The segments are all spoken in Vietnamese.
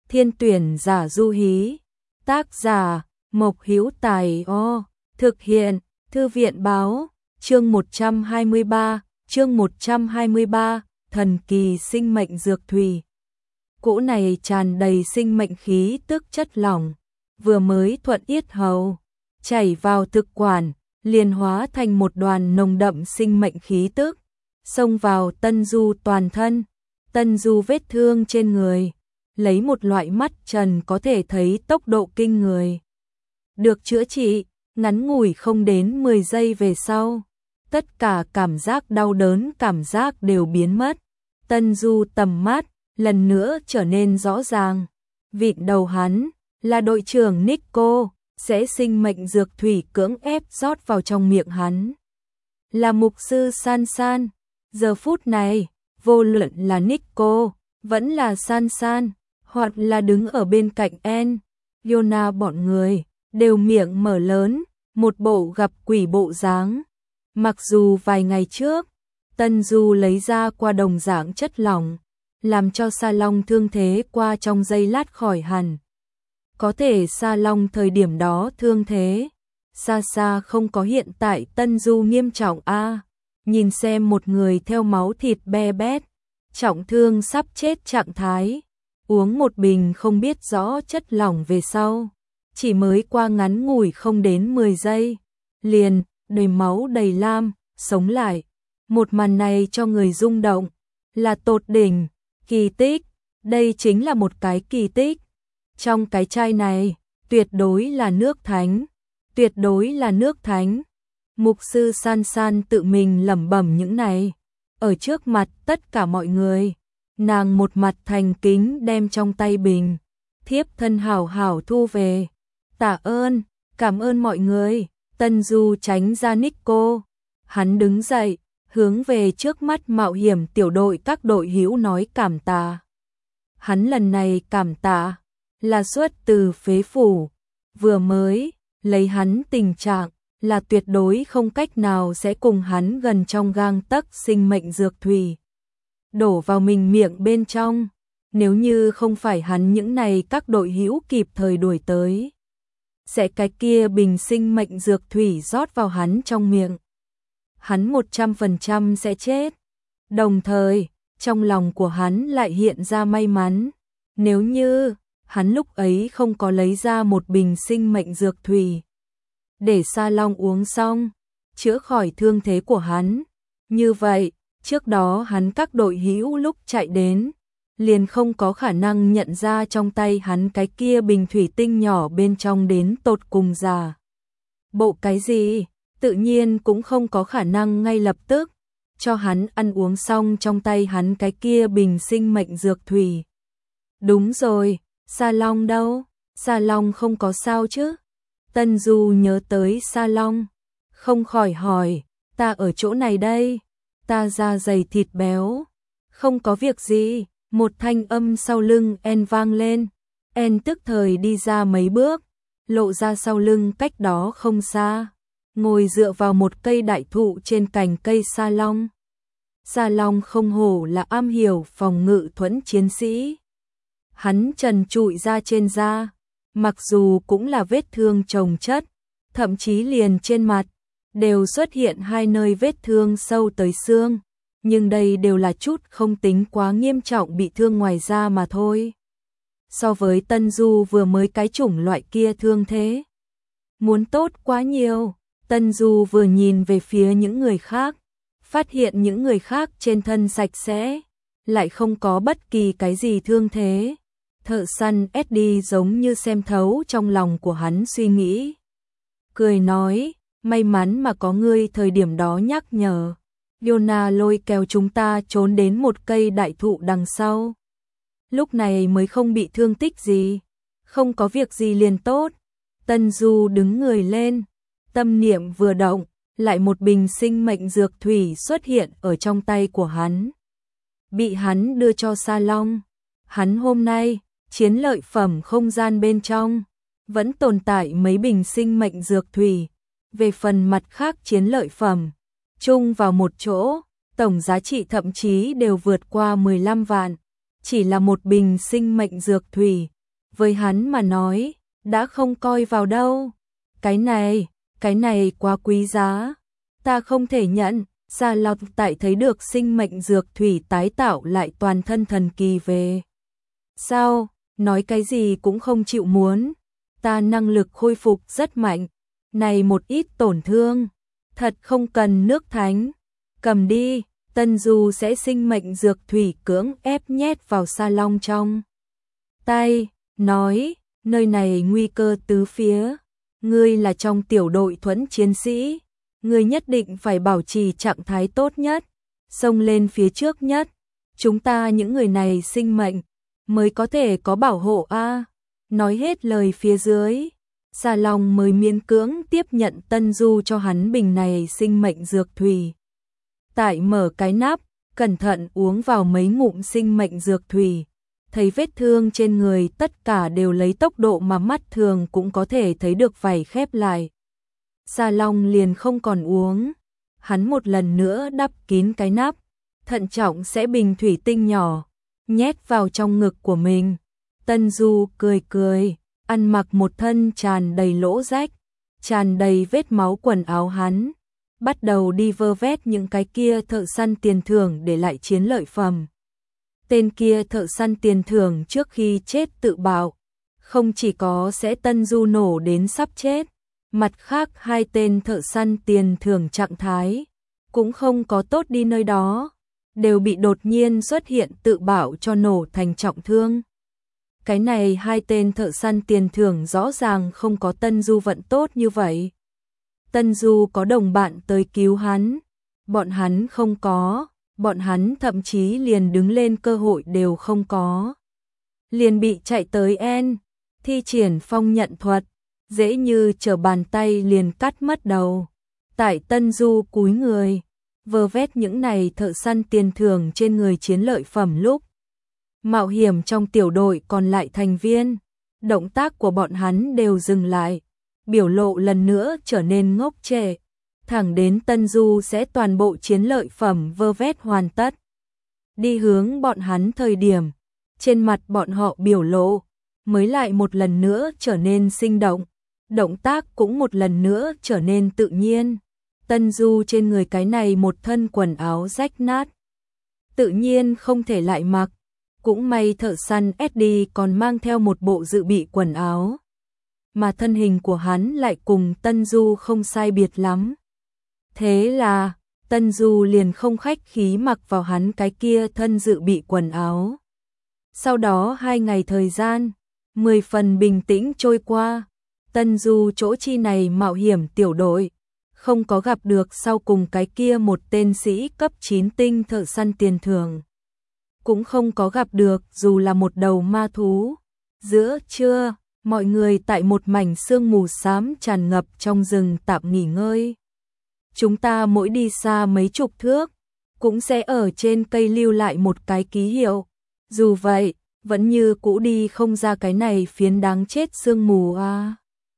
Thiên tuyển giả du hí. Tác giả Mộc Hữu Tài. Thực hiện Thư viện báo. Chương 123, thần kỳ sinh mệnh dược thủy. Cỗ này tràn đầy sinh mệnh khí tức chất lỏng, vừa mới thuận yết hầu, chảy vào thực quản, liền hóa thành một đoàn nồng đậm sinh mệnh khí tức, xông vào Tân Du toàn thân. Tân Du vết thương trên người, lấy một loại mắt trần có thể thấy tốc độ kinh người. Được chữa trị, ngắn ngủi không đến 10 giây về sau, tất cả cảm giác đau đớn cảm giác đều biến mất. Tân Du tầm mắt lần nữa trở nên rõ ràng. Vịn đầu hắn là đội trưởng Nico, sẽ sinh mệnh dược thủy cưỡng ép rót vào trong miệng hắn. Là mục sư San San. Giờ phút này, vô luận là Nico, vẫn là San San, hoặc là đứng ở bên cạnh En, Yona bọn người, đều miệng mở lớn, một bộ gặp quỷ bộ dáng. Mặc dù vài ngày trước, Tân Du lấy ra qua đồng dạng chất lỏng, làm cho Sa Long thương thế qua trong giây lát khỏi hẳn. Có thể Sa Long thời điểm đó thương thế, xa xa không có hiện tại Tân Du nghiêm trọng a. Nhìn xem một người theo máu thịt be bét, trọng thương sắp chết trạng thái, uống một bình không biết rõ chất lỏng về sau, chỉ mới qua ngắn ngủi không đến 10 giây, liền đầy máu đầy lam, sống lại. Một màn này cho người rung động, là tột đỉnh, kỳ tích, đây chính là một cái kỳ tích. Trong cái chai này, tuyệt đối là nước thánh, tuyệt đối là nước thánh. Mục sư San San tự mình lẩm bẩm những này, ở trước mặt tất cả mọi người, nàng một mặt thành kính đem trong tay bình, thiếp thân hảo hảo thu về. Tạ ơn, cảm ơn mọi người. Tân Du tránh ra Nico, hắn đứng dậy, hướng về trước mắt mạo hiểm tiểu đội các đội hữu nói cảm tạ. Hắn lần này cảm tạ là xuất từ phế phủ, vừa mới lấy hắn tình trạng là tuyệt đối không cách nào sẽ cùng hắn gần trong gang tấc sinh mệnh dược thủy đổ vào mình miệng bên trong, nếu như không phải hắn những này các đội hữu kịp thời đuổi tới, sẽ cái kia bình sinh mệnh dược thủy rót vào hắn trong miệng, hắn 100% sẽ chết. Đồng thời, trong lòng của hắn lại hiện ra may mắn, nếu như hắn lúc ấy không có lấy ra một bình sinh mệnh dược thủy để Sa Long uống xong, chữa khỏi thương thế của hắn. Như vậy, trước đó hắn các đội hữu lúc chạy đến, liền không có khả năng nhận ra trong tay hắn cái kia bình thủy tinh nhỏ bên trong đến tột cùng giả bộ cái gì, tự nhiên cũng không có khả năng ngay lập tức cho hắn ăn uống xong trong tay hắn cái kia bình sinh mệnh dược thủy. Đúng rồi, Sa Long đâu? Sa Long không có sao chứ? Tân Du nhớ tới Sa Long, không khỏi hỏi, ta ở chỗ này đây, ta da dày thịt béo, không có việc gì. Một thanh âm sau lưng En vang lên, En tức thời đi ra mấy bước, lộ ra sau lưng cách đó không xa, ngồi dựa vào một cây đại thụ trên cành cây Sa Long. Sa Long không hổ là am hiểu phòng ngự thuẫn chiến sĩ. Hắn trần trụi ra trên da, mặc dù cũng là vết thương chồng chất, thậm chí liền trên mặt đều xuất hiện hai nơi vết thương sâu tới xương, nhưng đây đều là chút không tính quá nghiêm trọng bị thương ngoài da mà thôi. So với Tân Du vừa mới cái chủng loại kia thương thế, muốn tốt quá nhiều. Tân Du vừa nhìn về phía những người khác, phát hiện những người khác trên thân sạch sẽ, lại không có bất kỳ cái gì thương thế. Thợ săn Eddie giống như xem thấu trong lòng của hắn suy nghĩ, cười nói, may mắn mà có ngươi thời điểm đó nhắc nhở. Yona lôi kéo chúng ta trốn đến một cây đại thụ đằng sau, lúc này mới không bị thương tích gì, không có việc gì liền tốt. Tân Du đứng người lên, tâm niệm vừa động, lại một bình sinh mệnh dược thủy xuất hiện ở trong tay của hắn, bị hắn đưa cho Sa Long. Hắn hôm nay chiến lợi phẩm không gian bên trong vẫn tồn tại mấy bình sinh mệnh dược thủy, về phần mặt khác chiến lợi phẩm chung vào một chỗ, tổng giá trị thậm chí đều vượt qua 15 vạn. Chỉ là một bình sinh mệnh dược thủy, với hắn mà nói, đã không coi vào đâu. Cái này quá quý giá, ta không thể nhận. Gia Lộc tại thấy được sinh mệnh dược thủy tái tạo lại toàn thân thần kỳ về. Sao, nói cái gì cũng không chịu muốn, ta năng lực khôi phục rất mạnh, này một ít tổn thương, thật không cần nước thánh, cầm đi. Tân Du sẽ sinh mệnh dược thủy cưỡng ép nhét vào Sa Long trong tay, nói, nơi này nguy cơ tứ phía, ngươi là trong tiểu đội thuẫn chiến sĩ, ngươi nhất định phải bảo trì trạng thái tốt nhất, xông lên phía trước nhất, chúng ta những người này sinh mệnh mới có thể có bảo hộ a. Nói hết lời phía dưới, Sa Long mới miễn cưỡng tiếp nhận Tân Du cho hắn bình này sinh mệnh dược thủy. Tại mở cái nắp, cẩn thận uống vào mấy ngụm sinh mệnh dược thủy, thấy vết thương trên người tất cả đều lấy tốc độ mà mắt thường cũng có thể thấy được vảy khép lại. Sa Long liền không còn uống, hắn một lần nữa đắp kín cái nắp, thận trọng sẽ bình thủy tinh nhỏ, nhét vào trong ngực của mình. Tân Du cười cười, ăn mặc một thân tràn đầy lỗ rách, tràn đầy vết máu quần áo hắn, bắt đầu đi vơ vét những cái kia thợ săn tiền thưởng để lại chiến lợi phẩm. Tên kia thợ săn tiền thưởng trước khi chết tự bạo, không chỉ có sẽ Tân Du nổ đến sắp chết, mặt khác hai tên thợ săn tiền thưởng trạng thái cũng không có tốt đi nơi đó, đều bị đột nhiên xuất hiện tự bạo cho nổ thành trọng thương. Cái này hai tên thợ săn tiền thưởng rõ ràng không có Tân Du vận tốt như vậy. Tân Du có đồng bạn tới cứu hắn, bọn hắn không có, bọn hắn thậm chí liền đứng lên cơ hội đều không có. Liền bị chạy tới thi triển phong nhận thuật, dễ như trở bàn tay liền cắt mất đầu. Tại Tân Du cúi người, vơ vét những này thợ săn tiền thưởng trên người chiến lợi phẩm lúc. Mạo hiểm trong tiểu đội còn lại thành viên, động tác của bọn hắn đều dừng lại, biểu lộ lần nữa trở nên ngốc trệ, thẳng đến Tân Du sẽ toàn bộ chiến lợi phẩm vơ vét hoàn tất. Đi hướng bọn hắn thời điểm, trên mặt bọn họ biểu lộ, mới lại một lần nữa trở nên sinh động, động tác cũng một lần nữa trở nên tự nhiên. Tân Du trên người cái này một thân quần áo rách nát, tự nhiên không thể lại mặc, cũng may thợ săn Eddie còn mang theo một bộ dự bị quần áo, mà thân hình của hắn lại cùng Tân Du không sai biệt lắm. Thế là, Tân Du liền không khách khí mặc vào hắn cái kia thân dự bị quần áo. Sau đó 2 ngày thời gian, 10 phần bình tĩnh trôi qua, Tân Du chỗ chi này mạo hiểm tiểu đội, không có gặp được sau cùng cái kia một tên sĩ cấp 9 tinh thợ săn tiền thưởng. Cũng không có gặp được dù là một đầu ma thú. Giữa trưa, mọi người tại một mảnh sương mù xám tràn ngập trong rừng tạm nghỉ ngơi. Chúng ta mỗi đi xa mấy chục thước, cũng sẽ ở trên cây lưu lại một cái ký hiệu. Dù vậy, vẫn như cũ đi không ra cái này phiến đáng chết sương mù à.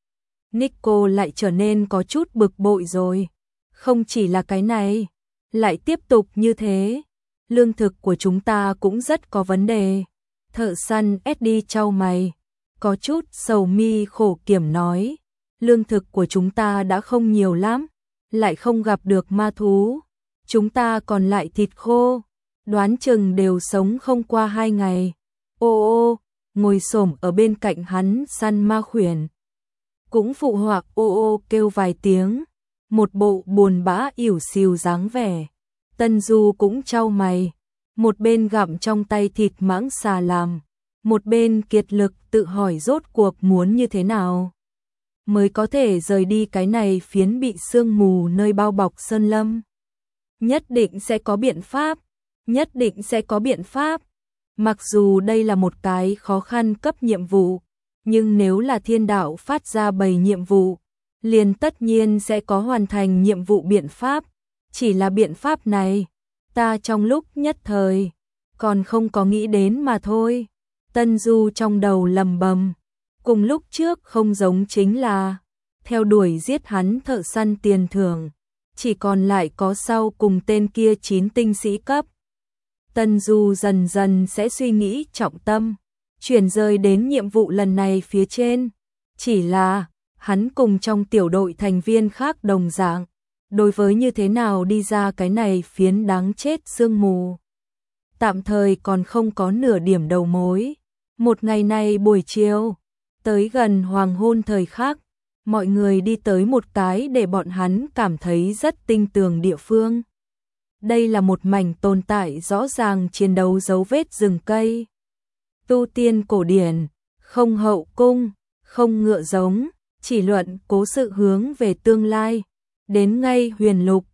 Nico lại trở nên có chút bực bội rồi. Không chỉ là cái này, lại tiếp tục như thế. Lương thực của chúng ta cũng rất có vấn đề. Thợ săn Eddie chau mày, có chút sầu mi khổ kiểm nói. Lương thực của chúng ta đã không nhiều lắm, lại không gặp được ma thú. Chúng ta còn lại thịt khô, đoán chừng đều sống không qua 2 ngày. Ô, ngồi xổm ở bên cạnh hắn săn ma khuyển. Cũng phụ họa ô kêu vài tiếng, một bộ buồn bã ỉu xìu dáng vẻ. Tân Du cũng chau mày, một bên gặm trong tay thịt mãng xà làm, một bên kiệt lực tự hỏi rốt cuộc muốn như thế nào mới có thể rời đi cái này phiến bị sương mù nơi bao bọc sơn lâm. Nhất định sẽ có biện pháp, nhất định sẽ có biện pháp. Mặc dù đây là một cái khó khăn cấp nhiệm vụ, nhưng nếu là thiên đạo phát ra bầy nhiệm vụ, liền tất nhiên sẽ có hoàn thành nhiệm vụ biện pháp. Chỉ là biện pháp này, ta trong lúc nhất thời còn không có nghĩ đến mà thôi. Tân Du trong đầu lầm bầm, cùng lúc trước không giống chính là theo đuổi giết hắn thợ săn tiền thưởng, chỉ còn lại có sau cùng tên kia 9 tinh sĩ cấp. Tân Du dần dần sẽ suy nghĩ trọng tâm, chuyển rời đến nhiệm vụ lần này phía trên. Chỉ là, hắn cùng trong tiểu đội thành viên khác đồng dạng, đối với như thế nào đi ra cái này phiến đáng chết sương mù. Tạm thời còn không có nửa điểm đầu mối. Một ngày này buổi chiều, tới gần hoàng hôn thời khắc, mọi người đi tới một cái để bọn hắn cảm thấy rất tinh tường địa phương. Đây là một mảnh tồn tại rõ ràng chiến đấu dấu vết rừng cây. Tu tiên cổ điển, không hậu cung, không ngựa giống, chỉ luận cố sự hướng về tương lai. Đến ngay huyền lục,